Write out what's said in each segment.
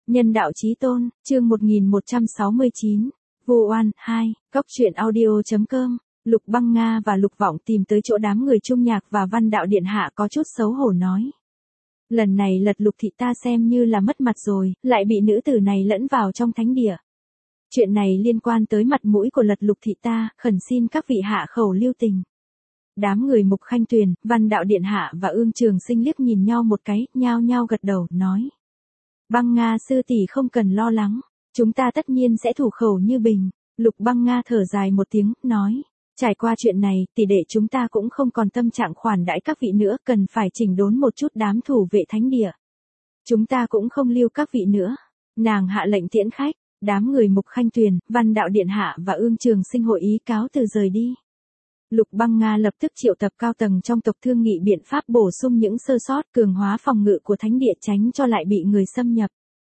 Nhân đạo chí tôn, chương 1169. Vu oan 2, Cốc truyện audio.com. Lục Băng Nga và Lục Vọng tìm tới chỗ đám người Trung Nhạc và Văn Đạo Điện Hạ có chút xấu hổ nói. Lần này Lật Lục thị ta xem như là mất mặt rồi, lại bị nữ tử này lẫn vào trong thánh địa. Chuyện này liên quan tới mặt mũi của Lật Lục thị ta, khẩn xin các vị hạ khẩu lưu tình. Đám người Mục Khanh Tuyền, Văn Đạo Điện Hạ và Ương Trường Sinh liếc nhìn nhau một cái, nhao nhao gật đầu, nói. Băng Nga sư tỷ không cần lo lắng, chúng ta tất nhiên sẽ thủ khẩu như bình. Lục Băng Nga thở dài một tiếng, nói. Trải qua chuyện này, tỷ đệ chúng ta cũng không còn tâm trạng khoản đãi các vị nữa, cần phải chỉnh đốn một chút đám thủ vệ thánh địa. Chúng ta cũng không lưu các vị nữa. Nàng hạ lệnh tiễn khách, đám người Mục Khanh Tuyền, Văn Đạo Điện Hạ và Ương Trường Sinh hội ý cáo từ rời đi. Lục Băng Nga lập tức triệu tập cao tầng trong tộc thương nghị biện pháp bổ sung những sơ sót, cường hóa phòng ngự của thánh địa tránh cho lại bị người xâm nhập.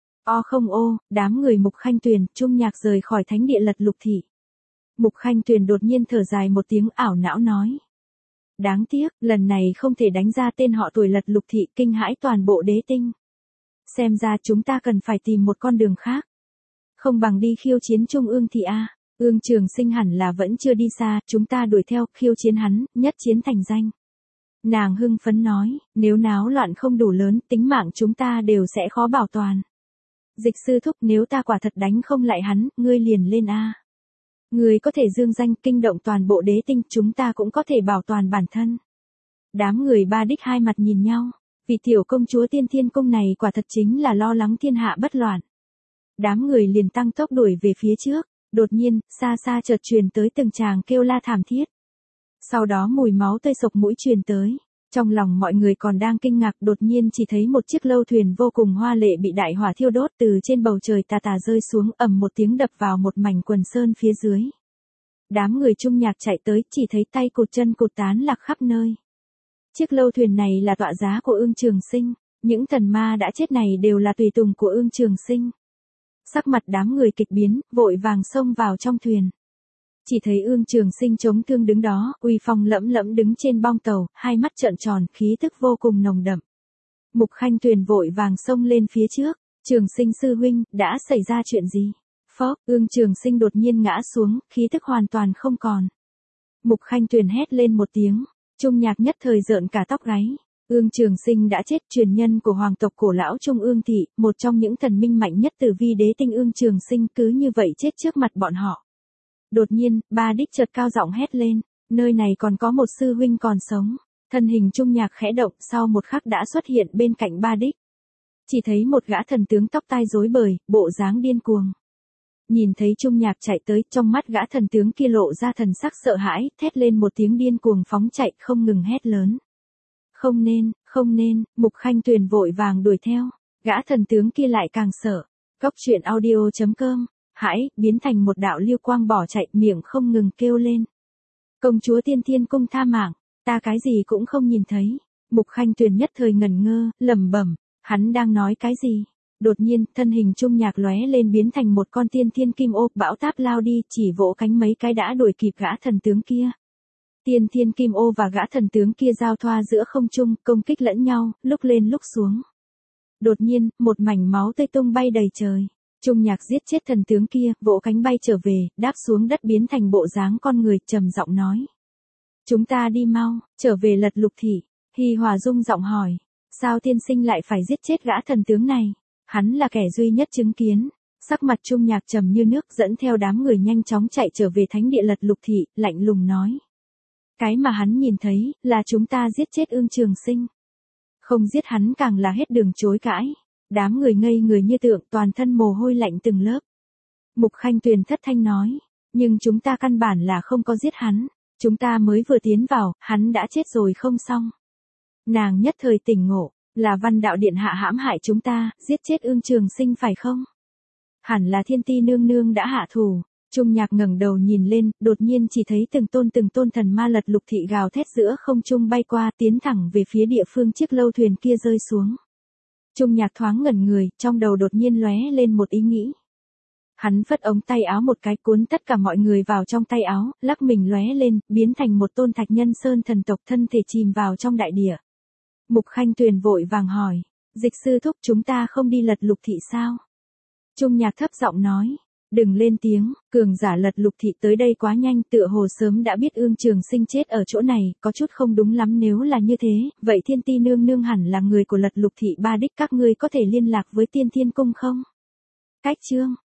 Đám người Mục Khanh Tuyền, Trung Nhạc rời khỏi thánh địa Lật Lục thị. Mục Khanh Tuyền đột nhiên thở dài một tiếng, ảo não nói. Đáng tiếc, lần này không thể đánh ra tên họ tuổi Lật Lục thị, kinh hãi toàn bộ đế tinh. Xem ra chúng ta cần phải tìm một con đường khác. Không bằng đi khiêu chiến Trung Ương thị a. Ương Trường Sinh hẳn là vẫn chưa đi xa, chúng ta đuổi theo, khiêu chiến hắn, nhất chiến thành danh. Nàng hưng phấn nói, nếu náo loạn không đủ lớn, tính mạng chúng ta đều sẽ khó bảo toàn. Dịch sư thúc, nếu ta quả thật đánh không lại hắn, ngươi liền lên a. Ngươi có thể dương danh kinh động toàn bộ đế tinh, chúng ta cũng có thể bảo toàn bản thân. Đám người Ba Đích hai mặt nhìn nhau, vì tiểu công chúa Tiên Thiên Cung này quả thật chính là lo lắng thiên hạ bất loạn. Đám người liền tăng tốc đuổi về phía trước. Đột nhiên, xa xa chợt truyền tới từng tràng kêu la thảm thiết. Sau đó mùi máu tươi sộc mũi truyền tới. Trong lòng mọi người còn đang kinh ngạc, đột nhiên chỉ thấy một chiếc lâu thuyền vô cùng hoa lệ bị đại hỏa thiêu đốt từ trên bầu trời tà tà rơi xuống, ầm một tiếng đập vào một mảnh quần sơn phía dưới. Đám người Trung Nhạc chạy tới, chỉ thấy tay cụt chân cụt tán lạc khắp nơi. Chiếc lâu thuyền này là tọa giá của Ương Trường Sinh, những thần ma đã chết này đều là tùy tùng của Ương Trường Sinh. Sắc mặt đám người kịch biến, vội vàng xông vào trong thuyền. Chỉ thấy Ương Trường Sinh chống thương đứng đó, uy phong lẫm lẫm đứng trên bong tàu, hai mắt trợn tròn, khí tức vô cùng nồng đậm. Mục Khanh Tuyền vội vàng xông lên phía trước, Trường Sinh sư huynh, đã xảy ra chuyện gì? Phốc, Ương Trường Sinh đột nhiên ngã xuống, khí tức hoàn toàn không còn. Mục Khanh Tuyền hét lên một tiếng, Trung Nhạc nhất thời rợn cả tóc gáy. Ương Trường Sinh đã chết, truyền nhân của hoàng tộc cổ lão Trung Ương thị, một trong những thần minh mạnh nhất từ vi đế tinh. Ương Trường Sinh cứ như vậy chết trước mặt bọn họ. Đột nhiên, Ba Đích chợt cao giọng hét lên, nơi này còn có một sư huynh còn sống. Thân hình Trung Nhạc khẽ động, sau một khắc đã xuất hiện bên cạnh Ba Đích. Chỉ thấy một gã thần tướng tóc tai rối bời, bộ dáng điên cuồng. Nhìn thấy Trung Nhạc chạy tới, trong mắt gã thần tướng kia lộ ra thần sắc sợ hãi, thét lên một tiếng điên cuồng phóng chạy, không ngừng hét lớn. Không nên, Mục Khanh Tuyền vội vàng đuổi theo, gã thần tướng kia lại càng sợ. Cốc truyện audio.com, hãi, biến thành một đạo lưu quang bỏ chạy, miệng không ngừng kêu lên. Công chúa Tiên Thiên Cung tha mạng, ta cái gì cũng không nhìn thấy. Mục Khanh Tuyền nhất thời ngẩn ngơ, lẩm bẩm, hắn đang nói cái gì? Đột nhiên, thân hình Trung Nhạc lóe lên biến thành một con tiên thiên kim ô, bão táp lao đi, chỉ vỗ cánh mấy cái đã đuổi kịp gã thần tướng kia. Tiên thiên kim ô và gã thần tướng kia giao thoa giữa không trung, công kích lẫn nhau, lúc lên lúc xuống. Đột nhiên, một mảnh máu tươi tung bay đầy trời. Trung Nhạc giết chết thần tướng kia, vỗ cánh bay trở về, đáp xuống đất biến thành bộ dáng con người, trầm giọng nói. Chúng ta đi mau, trở về Lật Lục thị. Hi Hòa Dung giọng hỏi, sao tiên sinh lại phải giết chết gã thần tướng này? Hắn là kẻ duy nhất chứng kiến. Sắc mặt Trung Nhạc trầm như nước, dẫn theo đám người nhanh chóng chạy trở về thánh địa Lật Lục thị, lạnh lùng nói. Cái mà hắn nhìn thấy, là chúng ta giết chết Ương Trường Sinh. Không giết hắn càng là hết đường chối cãi. Đám người ngây người như tượng, toàn thân mồ hôi lạnh từng lớp. Mục Khanh Tuyền thất thanh nói, nhưng chúng ta căn bản là không có giết hắn. Chúng ta mới vừa tiến vào, hắn đã chết rồi không xong. Nàng nhất thời tỉnh ngộ, là Văn Đạo Điện Hạ hãm hại chúng ta, giết chết Ương Trường Sinh phải không? Hẳn là Thiên Ti nương nương đã hạ thủ. Trung Nhạc ngẩng đầu nhìn lên, đột nhiên chỉ thấy từng tôn thần ma Lật Lục thị gào thét giữa không trung bay qua, tiến thẳng về phía địa phương chiếc lâu thuyền kia rơi xuống. Trung Nhạc thoáng ngẩn người, trong đầu đột nhiên lóe lên một ý nghĩ. Hắn phất ống tay áo một cái, cuốn tất cả mọi người vào trong tay áo, lắc mình lóe lên, biến thành một tôn thạch nhân sơn thần tộc, thân thể chìm vào trong đại địa. Mục Khanh Tuyền vội vàng hỏi, dịch sư thúc, chúng ta không đi Lật Lục thị sao? Trung Nhạc thấp giọng nói. Đừng lên tiếng, cường giả Lật Lục thị tới đây quá nhanh, tựa hồ sớm đã biết Ương Trường Sinh chết ở chỗ này, có chút không đúng lắm, nếu là như thế, vậy Thiên Ti nương nương hẳn là người của Lật Lục thị ba đích, các ngươi có thể liên lạc với Tiên Thiên cung không? Cách chương